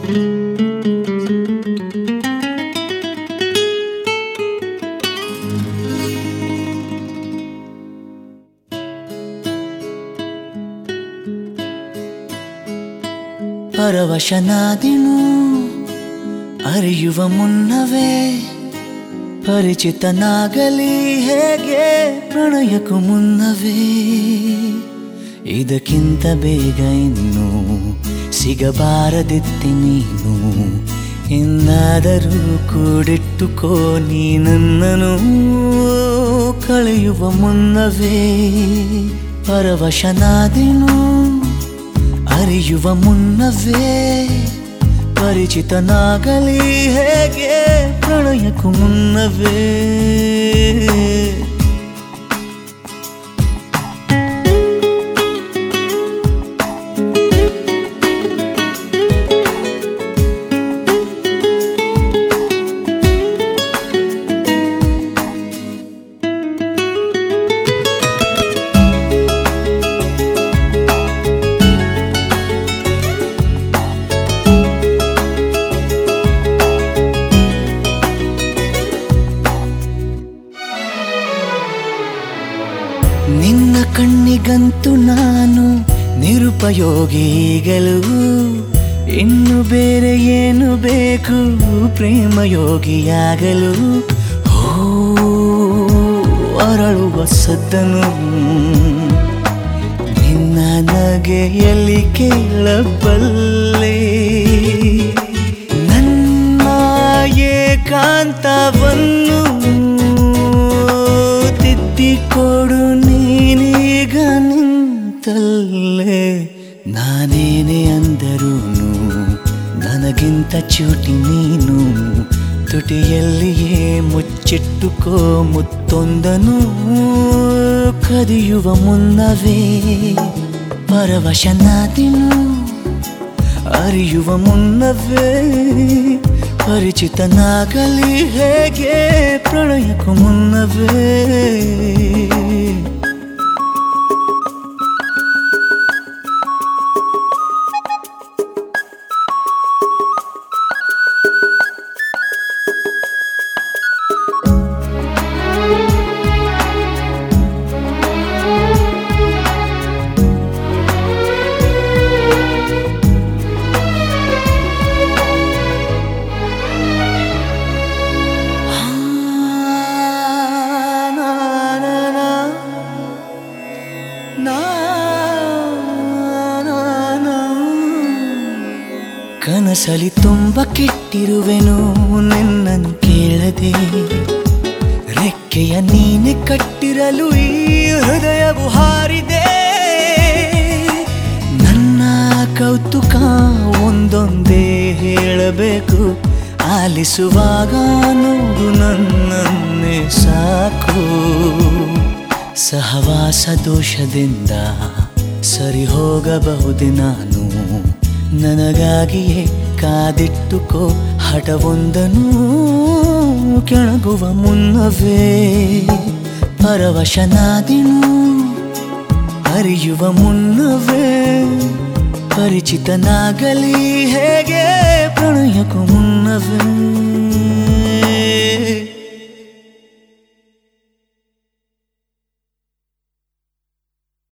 ಪರವಶನಾದಿನು ಅರಿಯುವ ಮುನ್ನವೇ ಪರಿಚಿತನಾಗಲಿ ಹೇಗೆ ಪ್ರಣಯಕ್ಕೂ ಮುನ್ನವೇ ಇದಕ್ಕಿಂತ ಬೇಗ ಇನ್ನು ಸಿಗಬಾರದಿತ್ತಿ ನೀನು ಇನ್ನಾದರೂ ಕೂಡಿಟ್ಟುಕೋ ನೀ ನನ್ನನು ಕಳೆಯುವ ಮುನ್ನವೇ ಪರವಶನಾದಿನು ಅರಿಯುವ ಮುನ್ನವೇ ಪರಿಚಿತನಾಗಲಿ ಹೇಗೆ ಪ್ರಣಯಕ್ಕೂ ಮುನ್ನವೇ ನಿನ್ನ ಕಣ್ಣಿಗಂತೂ ನಾನು ನಿರುಪಯೋಗಿಗಳು ಇನ್ನು ಬೇರೆ ಏನು ಬೇಕು ಪ್ರೇಮಯೋಗಿಯಾಗಲು ಅರಳುವ ಸದ್ದನು ನಿನ್ನ ನಗೆಯಲ್ಲಿ ಕೇಳಬಲ್ಲೆ ನನ್ನ ಏಕಾಂತವನ್ನು ತಿದ್ದಿಕೊಡು ನೀನೀಗ ನಿಂತಲ್ಲೇ ನಾನೇನೇ ಅಂದರೂನು ನನಗಿಂತ ಚೂಟಿ ನೀನು ತುಟಿಯಲ್ಲಿಯೇ ಮುಚ್ಚಿಟ್ಟುಕೋ ಮುತ್ತೊಂದನು ಕದಿಯುವ ಮುನ್ನವೇ ಪರವಶನಾದಿನು ಅರಿಯುವ ಮುನ್ನವೇ ಪರಿಚಿತನಾಗಲಿ ಹೇಗೆ ಪ್ರಣಯಕ್ಕೂ ಮುನ್ನವೇ ಕನಸಲಿ ತುಂಬ ಕೆಟ್ಟಿರುವೆನು ನಿನ್ನನ್ನು ಕೇಳದೆ ರೆಕ್ಕೆಯ ನೀನೆ ಕಟ್ಟಿರಲು ಈ ಹೃದಯವು ಹಾರಿದೆ ನನ್ನ ಕೌತುಕ ಒಂದೊಂದೇ ಹೇಳಬೇಕು ಆಲಿಸುವಾಗ ನೋಡು ನನ್ನನ್ನೇ ಸಾಕು ಸಹವಾಸ ದೋಷದಿಂದ ಸರಿ ಹೋಗಬಹುದೇ ನಾನು ನನಗಾಗಿಯೇ ಕಾದಿಟ್ಟುಕೋ ಹಠವೊಂದನು ಕೆಳಗುವ ಮುನ್ನವೇ ಪರವಶನಾದಿನು ಅರಿಯುವ ಮುನ್ನವೇ ಪರಿಚಿತನಾಗಲಿ ಹೇಗೆ ಪ್ರಣಯಕ್ಕೂ ಮುನ್ನವೇ